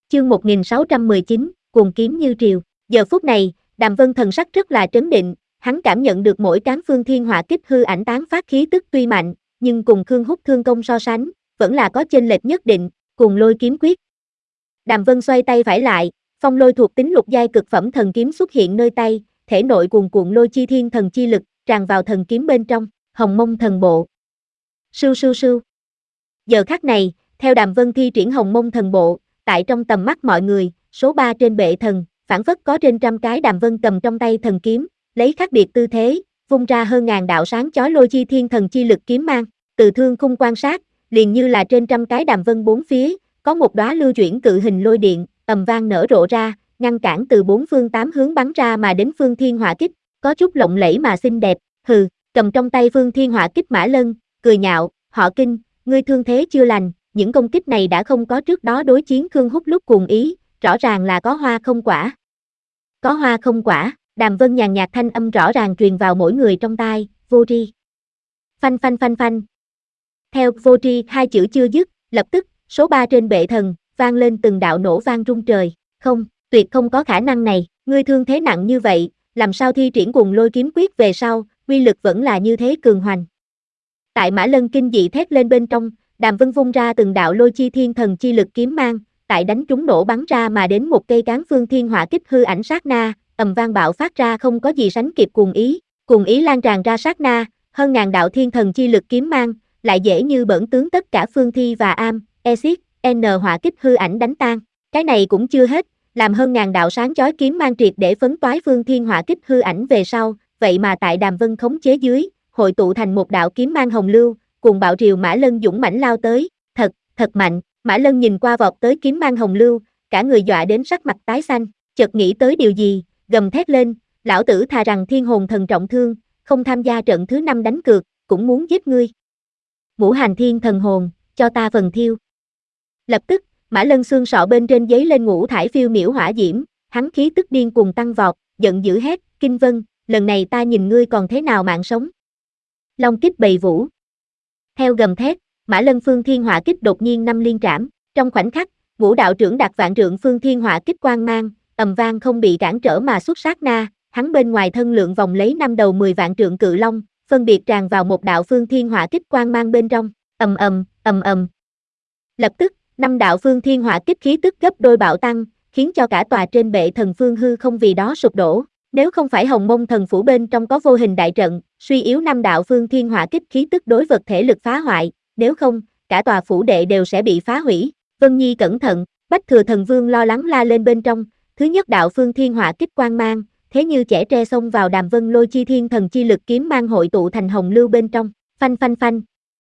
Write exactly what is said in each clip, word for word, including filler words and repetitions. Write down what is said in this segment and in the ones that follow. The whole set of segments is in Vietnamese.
Chương một nghìn sáu trăm mười chín, cuồng kiếm như triều. Giờ phút này, Đàm Vân thần sắc rất là trấn định, hắn cảm nhận được mỗi cán phương thiên hỏa kích hư ảnh tán phát khí tức tuy mạnh, nhưng cùng Khương Húc thương công so sánh, vẫn là có chênh lệch nhất định, cùng lôi kiếm quyết. Đàm Vân xoay tay phải lại, phong lôi thuộc tính lục giai cực phẩm thần kiếm xuất hiện nơi tay, thể nội cuồn cuộn lôi chi thiên thần chi lực, tràn vào thần kiếm bên trong, hồng mông thần bộ. Sưu sưu sưu. Giờ khắc này, theo Đàm Vân thi triển hồng mông thần bộ, tại trong tầm mắt mọi người, số ba trên bệ thần, phảng phất có trên trăm cái Đàm Vân cầm trong tay thần kiếm, lấy khác biệt tư thế, vung ra hơn ngàn đạo sáng chói lôi chi thiên thần chi lực kiếm mang, từ thương khung quan sát, liền như là trên trăm cái Đàm Vân bốn phía, có một đóa lưu chuyển cự hình lôi điện, ầm vang nở rộ ra, ngăn cản từ bốn phương tám hướng bắn ra mà đến phương thiên hỏa kích, có chút lộng lẫy mà xinh đẹp, hừ, cầm trong tay phương thiên hỏa kích Mã Lân, cười nhạo, họ Kinh, ngươi thương thế chưa lành, những công kích này đã không có trước đó đối chiến Khương Húc lúc cuồng ý, rõ ràng là có hoa không quả. Có hoa không quả, Đàm Vân nhàn nhạt thanh âm rõ ràng truyền vào mỗi người trong tai, vô tri. Phanh phanh phanh phanh. Theo vô tri hai chữ chưa dứt, lập tức, số ba trên bệ thần, vang lên từng đạo nổ vang rung trời, không, tuyệt không có khả năng này, ngươi thương thế nặng như vậy, làm sao thi triển cuồng lôi kiếm quyết về sau, uy lực vẫn là như thế cường hoành. Tại Mã Lân kinh dị thét lên bên trong, Đàm Vân vung ra từng đạo lôi chi thiên thần chi lực kiếm mang, tại đánh trúng nổ bắn ra mà đến một cây cán phương thiên hỏa kích hư ảnh sát na, ầm vang bạo phát ra không có gì sánh kịp cuồng ý, cuồng ý lan tràn ra sát na, hơn ngàn đạo thiên thần chi lực kiếm mang, lại dễ như bỡn tướng tất cả phương thi và am, exit, n hỏa kích hư ảnh đánh tan. Cái này cũng chưa hết, làm hơn ngàn đạo sáng chói kiếm mang triệt để phấn toái phương thiên hỏa kích hư ảnh về sau, vậy mà tại Đàm Vân khống chế dưới, hội tụ thành một đạo kiếm mang hồng lưu, cùng bạo triều Mã Lân dũng mãnh lao tới, thật, thật mạnh, Mã Lân nhìn qua vọt tới kiếm mang hồng lưu, cả người dọa đến sắc mặt tái xanh, chợt nghĩ tới điều gì, gầm thét lên, lão tử thà rằng thiên hồn thần trọng thương, không tham gia trận thứ năm đánh cược, cũng muốn giết ngươi. Ngũ hành thiên thần hồn, cho ta phần thiêu. Lập tức, Mã Lân xương sọ bên trên giấy lên ngũ thải phiêu miểu hỏa diễm, hắn khí tức điên cuồng tăng vọt, giận dữ hét, Kinh Vân, lần này ta nhìn ngươi còn thế nào mạng sống. Long kích bầy vũ. Theo gầm thét, Mã Lân phương thiên hỏa kích đột nhiên năm liên trảm, trong khoảnh khắc, ngũ đạo trưởng đạt vạn trượng phương thiên hỏa kích quang mang, ầm vang không bị cản trở mà xuất sát na, hắn bên ngoài thân lượng vòng lấy năm đầu mười vạn trượng cự long, phân biệt tràn vào một đạo phương thiên hỏa kích quang mang bên trong, ầm ầm, ầm ầm. Lập tức, năm đạo phương thiên hỏa kích khí tức gấp đôi bạo tăng, khiến cho cả tòa trên bệ thần phương hư không vì đó sụp đổ. Nếu không phải hồng mông thần phủ bên trong có vô hình đại trận, suy yếu năm đạo phương thiên hỏa kích khí tức đối vật thể lực phá hoại, nếu không, cả tòa phủ đệ đều sẽ bị phá hủy. Vân Nhi cẩn thận, Bách Thừa Thần Vương lo lắng la lên bên trong, thứ nhất đạo phương thiên hỏa kích quang mang, thế như chẻ tre xông vào Đàm Vân lôi chi thiên thần chi lực kiếm mang hội tụ thành hồng lưu bên trong, phanh phanh phanh.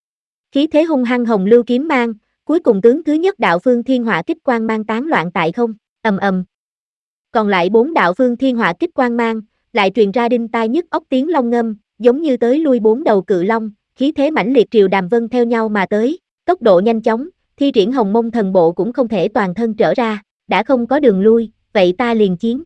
Khí thế hung hăng hồng lưu kiếm mang, cuối cùng tướng thứ nhất đạo phương thiên hỏa kích quang mang tán loạn tại không, ầm ầm. Còn lại bốn đạo phương thiên hỏa kích quang mang, lại truyền ra đinh tai nhức óc tiếng long ngâm, giống như tới lui bốn đầu cự long, khí thế mãnh liệt triều Đàm Vân theo nhau mà tới, tốc độ nhanh chóng, thi triển hồng mông thần bộ cũng không thể toàn thân trở ra, đã không có đường lui, vậy ta liền chiến.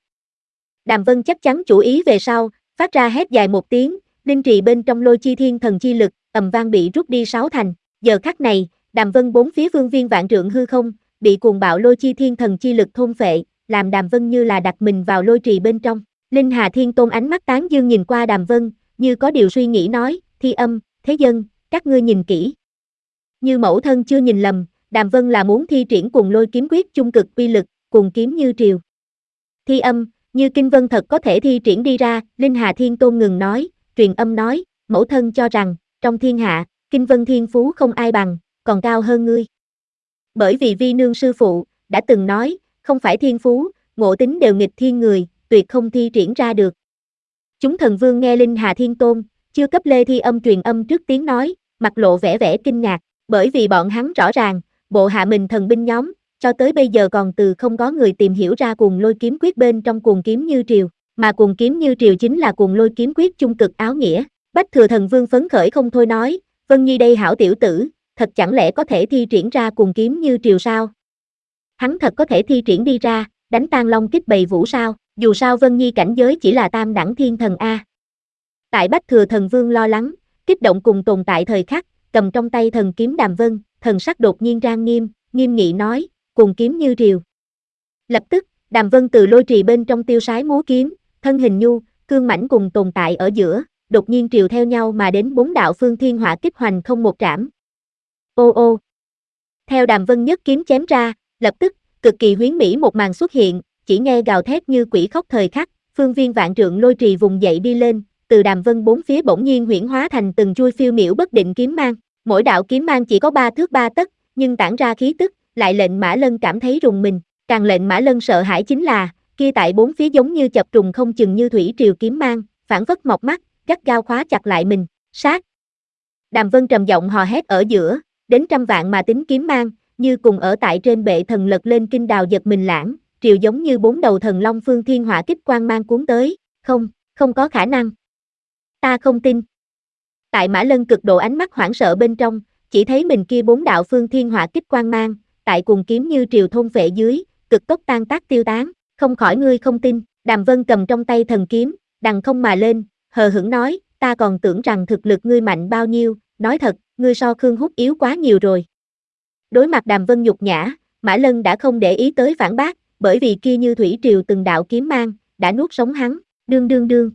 Đàm Vân chắc chắn chủ ý về sau, phát ra hét dài một tiếng, linh trì bên trong lôi chi thiên thần chi lực, ầm vang bị rút đi sáu thành, giờ khắc này, Đàm Vân bốn phía vương viên vạn trượng hư không, bị cuồng bạo lôi chi thiên thần chi lực thôn phệ, làm Đàm Vân như là đặt mình vào lôi trì bên trong. Linh Hà Thiên Tôn ánh mắt tán dương nhìn qua Đàm Vân, như có điều suy nghĩ nói, Thi Âm, Thế Dân, các ngươi nhìn kỹ. Như mẫu thân chưa nhìn lầm, Đàm Vân là muốn thi triển cuồng lôi kiếm quyết chung cực uy lực, cuồng kiếm như triều. Thi Âm, như Kinh Vân thật có thể thi triển đi ra, Linh Hà Thiên Tôn ngừng nói, truyền âm nói, mẫu thân cho rằng, trong thiên hạ, Kinh Vân thiên phú không ai bằng, còn cao hơn ngươi. Bởi vì vi nương sư phụ, đã từng nói, không phải thiên phú, ngộ tính đều nghịch thiên người, tuyệt không thi triển ra được. Chúng thần vương nghe Linh Hà Thiên Tôn, chưa cấp Lê Thi Âm truyền âm trước tiếng nói, mặt lộ vẻ vẻ kinh ngạc, bởi vì bọn hắn rõ ràng, bộ hạ mình thần binh nhóm, cho tới bây giờ còn từ không có người tìm hiểu ra cuồng lôi kiếm quyết bên trong cuồng kiếm như triều, mà cuồng kiếm như triều chính là cuồng lôi kiếm quyết chung cực áo nghĩa. Bách Thừa Thần Vương phấn khởi không thôi nói, Vân Nhi đây hảo tiểu tử, thật chẳng lẽ có thể thi triển ra cuồng kiếm như triều sao? Hắn thật có thể thi triển đi ra, đánh tan long kích bầy vũ sao? Dù sao Vân Nhi cảnh giới chỉ là tam đẳng thiên thần A. Tại Bách Thừa Thần Vương lo lắng, kích động cùng tồn tại thời khắc, cầm trong tay thần kiếm Đàm Vân, thần sắc đột nhiên trang nghiêm, nghiêm nghị nói, cuồng kiếm như triều. Lập tức, Đàm Vân từ lôi trì bên trong tiêu sái múa kiếm, thân hình nhu, cương mãnh cùng tồn tại ở giữa, đột nhiên triều theo nhau mà đến bốn đạo phương thiên hỏa kích hoành không một trảm. Ô ô. Theo Đàm Vân nhất kiếm chém ra, lập tức, cực kỳ huyến mỹ một màn xuất hiện, chỉ nghe gào thét như quỷ khóc thời khắc, phương viên vạn trượng lôi trì vùng dậy đi lên, từ Đàm Vân bốn phía bỗng nhiên huyễn hóa thành từng chuôi phiêu miểu bất định kiếm mang, mỗi đạo kiếm mang chỉ có ba thước ba tấc, nhưng tản ra khí tức, lại lệnh Mã Lân cảm thấy rùng mình, càng lệnh Mã Lân sợ hãi chính là, kia tại bốn phía giống như chập trùng không chừng như thủy triều kiếm mang, phản phất mọc mắt, gắt gao khóa chặt lại mình, sát. Đàm Vân trầm giọng hò hét ở giữa, đến trăm vạn mà tính kiếm mang, như cùng ở tại trên bệ thần lật lên kinh đào giật mình lãng, triều giống như bốn đầu thần long phương thiên hỏa kích quang mang cuốn tới, không, không có khả năng. Ta không tin. Tại Mã Lân cực độ ánh mắt hoảng sợ bên trong, chỉ thấy mình kia bốn đạo phương thiên hỏa kích quang mang, tại cùng kiếm như triều thôn phệ dưới, cực tốc tan tác tiêu tán, không khỏi ngươi không tin. Đàm Vân cầm trong tay thần kiếm, đằng không mà lên, hờ hững nói, ta còn tưởng rằng thực lực ngươi mạnh bao nhiêu, nói thật, ngươi so Khương Húc yếu quá nhiều rồi. Đối mặt Đàm Vân nhục nhã, Mã Lân đã không để ý tới phản bác, bởi vì kia như thủy triều từng đạo kiếm mang, đã nuốt sống hắn, đương đương đương.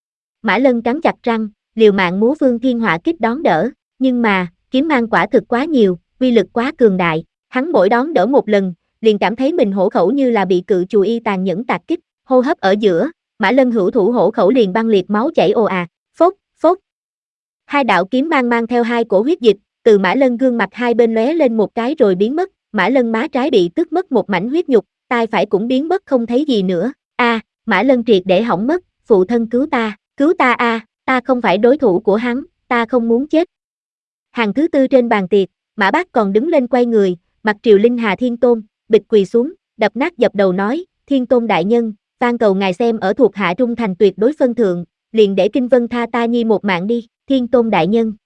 Mã Lân cắn chặt răng, liều mạng múa phương thiên hỏa kích đón đỡ, nhưng mà, kiếm mang quả thực quá nhiều, uy lực quá cường đại, hắn mỗi đón đỡ một lần, liền cảm thấy mình hổ khẩu như là bị cự chù y tàn nhẫn tạc kích, hô hấp ở giữa, Mã Lân hữu thủ hổ khẩu liền băng liệt máu chảy ồ ạt, phốc, phốc. Hai đạo kiếm mang mang theo hai cổ huyết dịch, từ Mã Lân gương mặt hai bên lóe lên một cái rồi biến mất, Mã Lân má trái bị tức mất một mảnh huyết nhục, tai phải cũng biến mất không thấy gì nữa. A, à, Mã Lân triệt để hỏng mất, phụ thân cứu ta, cứu ta a, à, ta không phải đối thủ của hắn, ta không muốn chết. Hàng thứ tư trên bàn tiệc, Mã Bác còn đứng lên quay người, mặt triều Linh Hà Thiên Tôn, bịch quỳ xuống, đập nát dập đầu nói, Thiên Tôn đại nhân, van cầu ngài xem ở thuộc hạ trung thành tuyệt đối phân thượng, liền để Kinh Vân tha ta nhi một mạng đi, Thiên Tôn đại nhân.